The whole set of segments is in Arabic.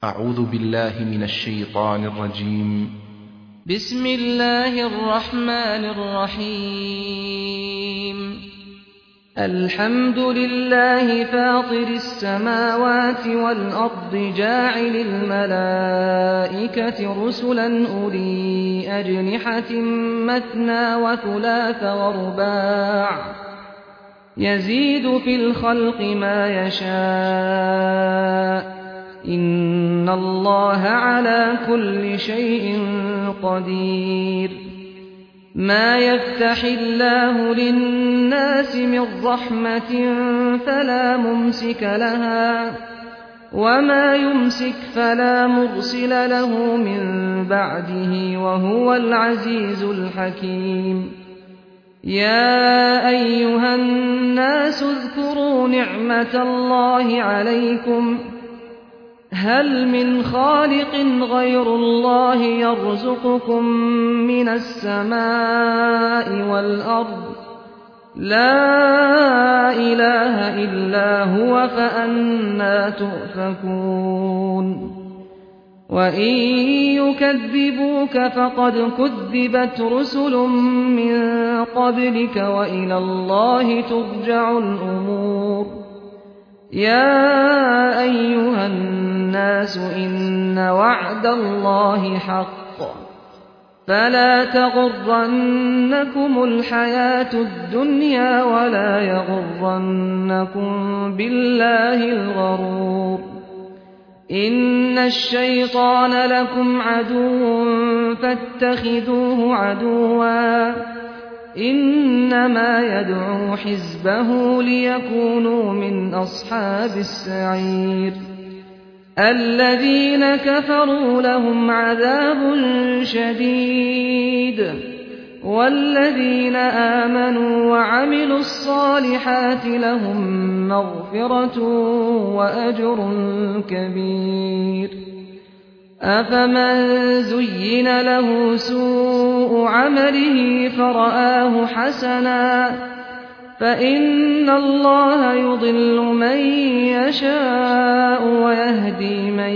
أعوذ بالله من الشيطان الرجيم. بسم الله الرحمن الرحيم. الحمد لله فاطر السماوات والأرض جاعل الملائكة رسلا أولي أجنحة مثنى وثلاث ورباع يزيد في الخلق ما يشاء إن الله على كل شيء قدير. ما يفتح الله للناس من رحمة فلا ممسك لها وما يمسك فلا مرسل له من بعده وهو العزيز الحكيم. يا أيها الناس اذكروا نعمة الله عليكم هل من خالق غير الله يرزقكم من السماء والأرض لا إله إلا هو فأنى تؤفكون. وإن يكذبوك فقد كذبت رسل من قبلك وإلى الله ترجع الأمور. يا أيها الناس إن وعد الله حق فلا تغرنكم الحياة الدنيا ولا يغرنكم بالله الغرور. إن الشيطان لكم عدو فاتخذوه عدوا إنما يدعو حزبه ليكونوا من أصحاب السعير. الذين كفروا لهم عذاب شديد والذين آمنوا وعملوا الصالحات لهم مغفرة وأجر كبير. أفمن زين له سوء عمله فرآه حسنا فإن الله يضل من يشاء ويهدي من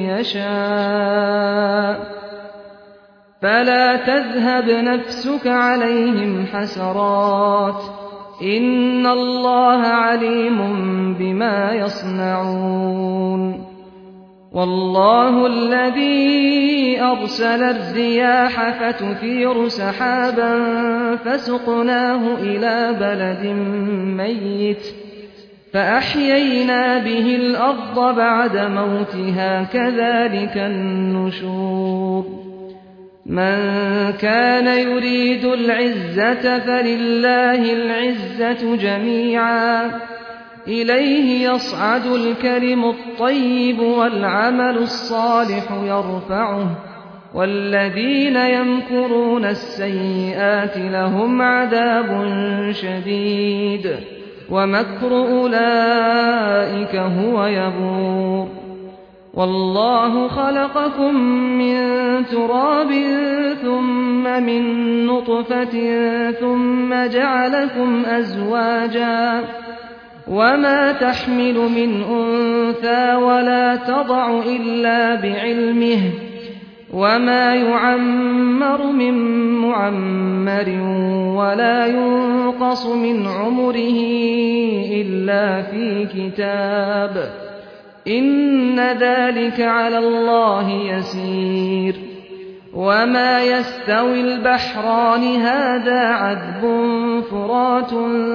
يشاء فلا تذهب نفسك عليهم حسرات إن الله عليم بما يصنعون. والله الذي أرسل الرياح فتثير سحابا فسقناه إلى بلد ميت فأحيينا به الأرض بعد موتها كذلك النشور. من كان يريد العزة فلله العزة جميعا إليه يصعد الكلم الطيب والعمل الصالح يرفعه والذين يمكرون السيئات لهم عذاب شديد ومكر أولئك هو يبور. والله خلقكم من تراب ثم من نطفة ثم جعلكم أزواجا وما تحمل من أنثى ولا تضع إلا بعلمه وما يعمر من معمر ولا ينقص من عمره إلا في كتاب إن ذلك على الله يسير. وما يستوي البحران هذا عذب فرات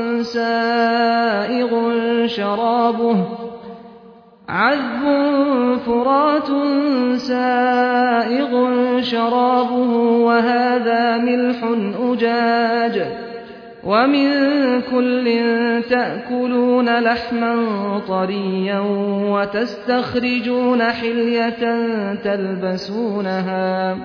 سائغ شرابه وهذا ملح أجاج ومن كل تأكلون لحما طريا وتستخرجون حلية تلبسونها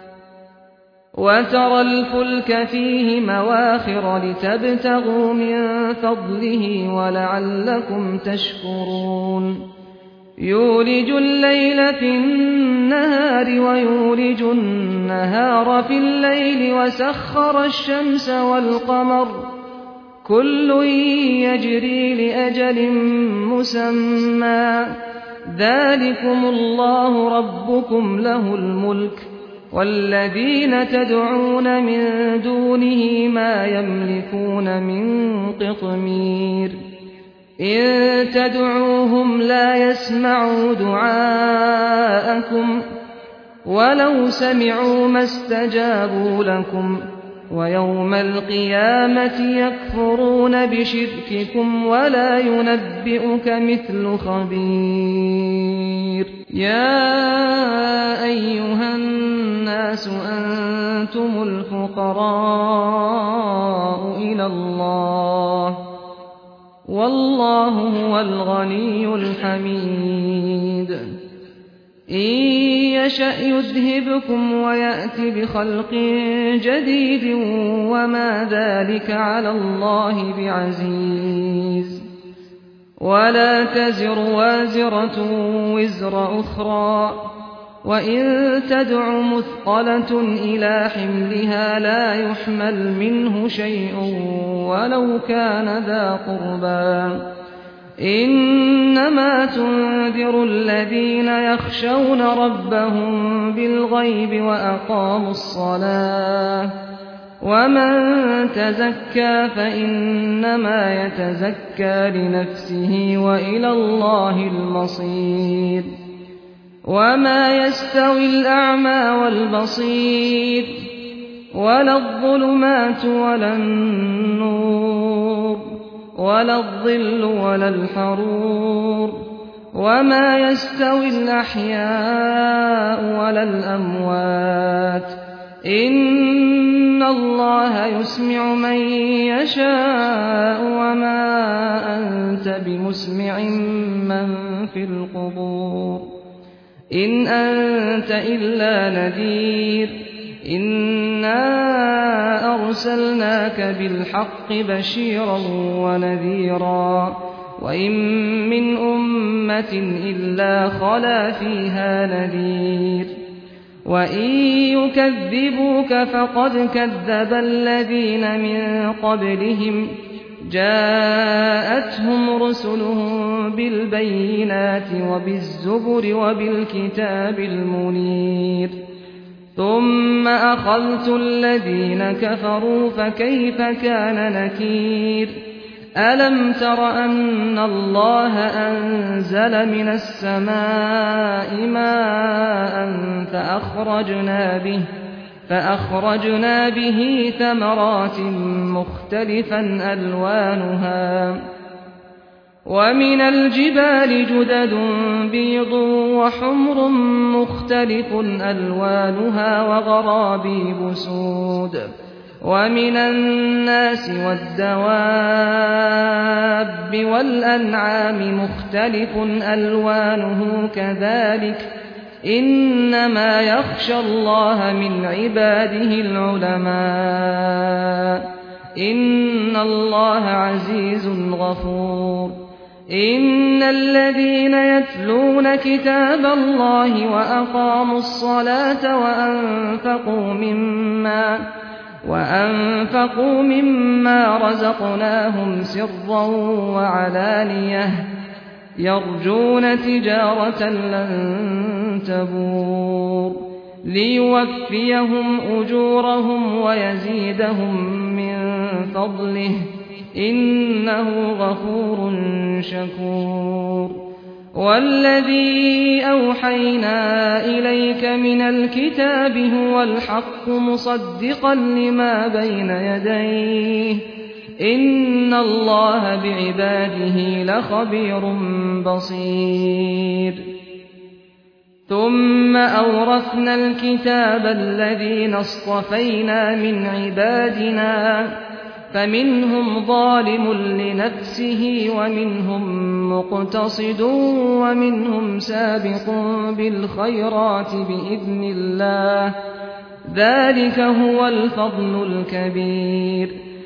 وترى الفلك فيه مواخر لتبتغوا من فضله ولعلكم تشكرون. يولج الليل في النهار ويولج النهار في الليل وسخر الشمس والقمر كل يجري لأجل مسمى ذلكم الله ربكم له الملك والذين تدعون من دونه ما يملكون من قطمير إن تدعوهم لا يسمعوا دعاءكم ولو سمعوا ما استجابوا لكم ويوم القيامة يكفرون بشرككم ولا ينبئك مثل خبير يا أيها الناس أنتم الفقراء إلى الله والله هو الغني الحميد إن يشأ يذهبكم ويأت بخلق جديد وما ذلك على الله بعزيز ولا تزر وازرة وزر أخرى وإن تدع مثقلة إلى حملها لا يحمل منه شيء ولو كان ذا قربى إنما تنذر الذين يخشون ربهم بالغيب وأقاموا الصلاة ومن تزكى فإنما يتزكى لنفسه وإلى الله المصير وما يستوي الأعمى والبصير ولا الظلمات ولا النور ولا الظل ولا الحرور وما يستوي الأحياء ولا الأموات إن الله يسمع من يشاء وما أنت بمسمع من في القبور إن أنت إلا نذير إنا أرسلناك بالحق بشيرا ونذيرا وإن من أمة إلا خلا فيها نذير وإن يكذبوك فقد كذب الذين من قبلهم جاءتهم رسلهم بالبينات وبالزبر وبالكتاب المنير ثم أخذت الذين كفروا فكيف كان نكير ألم تر أن الله أنزل من السماء ماء فأخرجنا به ثمرات مختلفا ألوانها ومن الجبال جدد بيض وحمر مختلف ألوانها وغرابيب سود ومن الناس والدواب والأنعام مختلف ألوانه كذلك إنما يخشى الله من عباده العلماء إن الله عزيز غفور إن الذين يتلون كتاب الله وأقاموا الصلاة وأنفقوا مما رزقناهم سرا وعلانية يرجون تجارة لن تبور ليوفيهم أجورهم ويزيدهم من فضله إنه غفور شكور والذي أوحينا إليك من الكتاب هو الحق مصدقا لما بين يديه إن الله بعباده لخبير بصير ثم أورثنا الكتاب الذين اصطفينا من عبادنا فمنهم ظالم لنفسه ومنهم مقتصد ومنهم سابق بالخيرات بإذن الله ذلك هو الفضل الكبير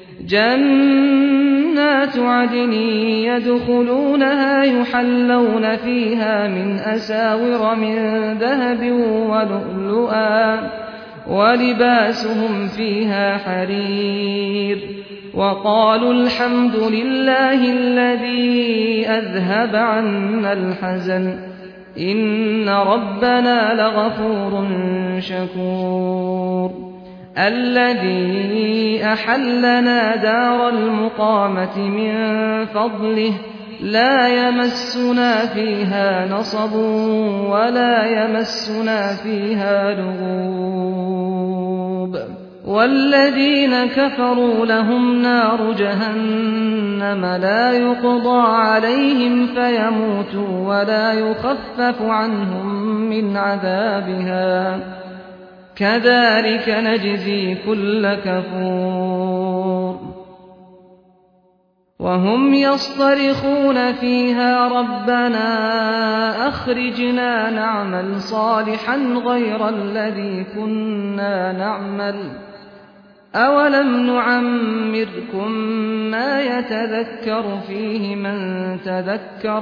جنات عدن يدخلونها يحلون فيها من أساور من ذهب ولؤلؤا ولباسهم فيها حرير وقالوا الحمد لله الذي أذهب عنا الحزن إن ربنا لغفور شكور الذي أحلنا دار المقامة من فضله لا يمسنا فيها نصب ولا يمسنا فيها لغوب والذين كفروا لهم نار جهنم لا يقضى عليهم فيموتوا ولا يخفف عنهم من عذابها كذلك نجزي كل كفور وهم يصطرخون فيها ربنا أخرجنا نعمل صالحا غير الذي كنا نعمل أولم نعمركم ما يتذكر فيه من تذكر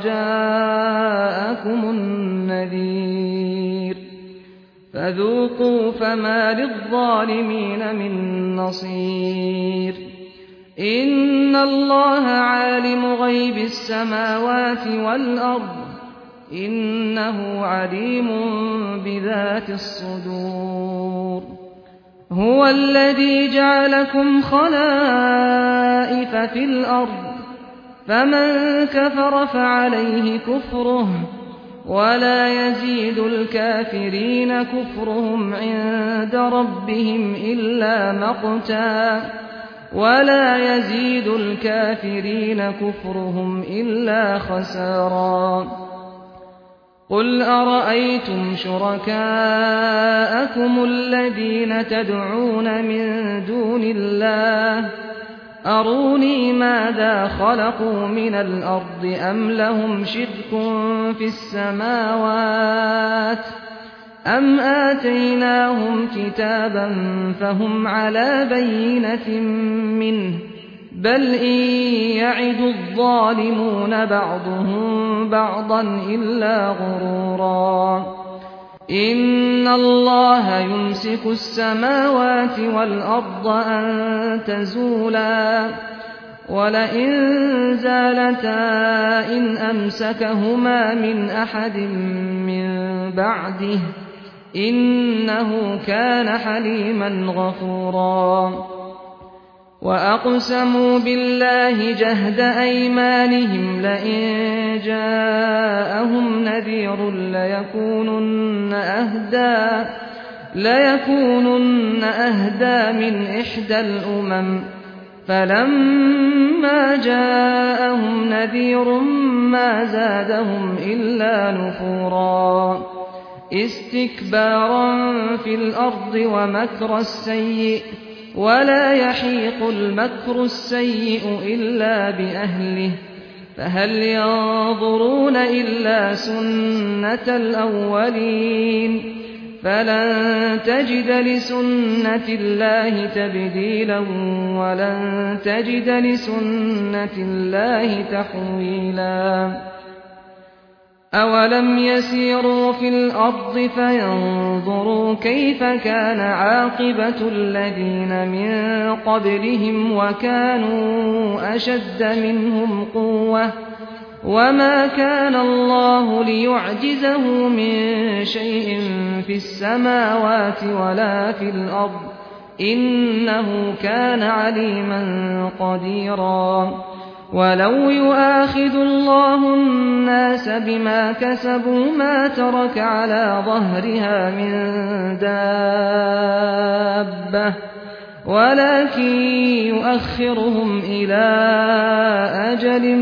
وجاءكم النذير فذوقوا فما للظالمين من نصير إن الله عالم غيب السماوات والأرض إنه عليم بذات الصدور هو الذي جعلكم خلائف في الأرض فمن كفر فعليه كفره ولا يزيد الكافرين كفرهم عند ربهم إلا مقتا ولا يزيد الكافرين كفرهم إلا خسارا قل أرأيتم شركاءكم الذين تدعون من دون الله أروني ماذا خلقوا من الأرض أم لهم شرك في السماوات أم آتيناهم كتابا فهم على بينة منه بل إن يعد الظالمون بعضهم بعضا إلا غرورا إن الله يمسك السماوات والأرض أن تزولا ولئن زالتا إن أمسكهما من أحد من بعده إنه كان حليما غفورا وأقسموا بالله جهد أيمانهم لئن جاءهم نذير ليكونن أهدى من إحدى الأمم فلما جاءهم نذير ما زادهم إلا نفورا استكبارا في الأرض ومكر السيء ولا يحيق المكر السيء إلا بأهله فهل ينظرون إلا سنة الأولين فلن تجد لسنة الله تبديلا ولن تجد لسنة الله تحويلا أولم يسيروا في الأرض فينظروا كيف كان عاقبة الذين من قبلهم وكانوا أشد منهم قوة وما كان الله ليعجزه من شيء في السماوات ولا في الأرض إنه كان عليما قديرا ولو يؤاخذ الله الناس بما كسبوا ما ترك على ظهرها من دابة ولكن يؤخرهم إلى أجل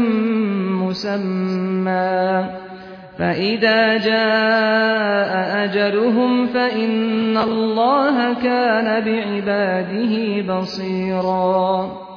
مسمى فإذا جاء أجلهم فإن الله كان بعباده بصيرا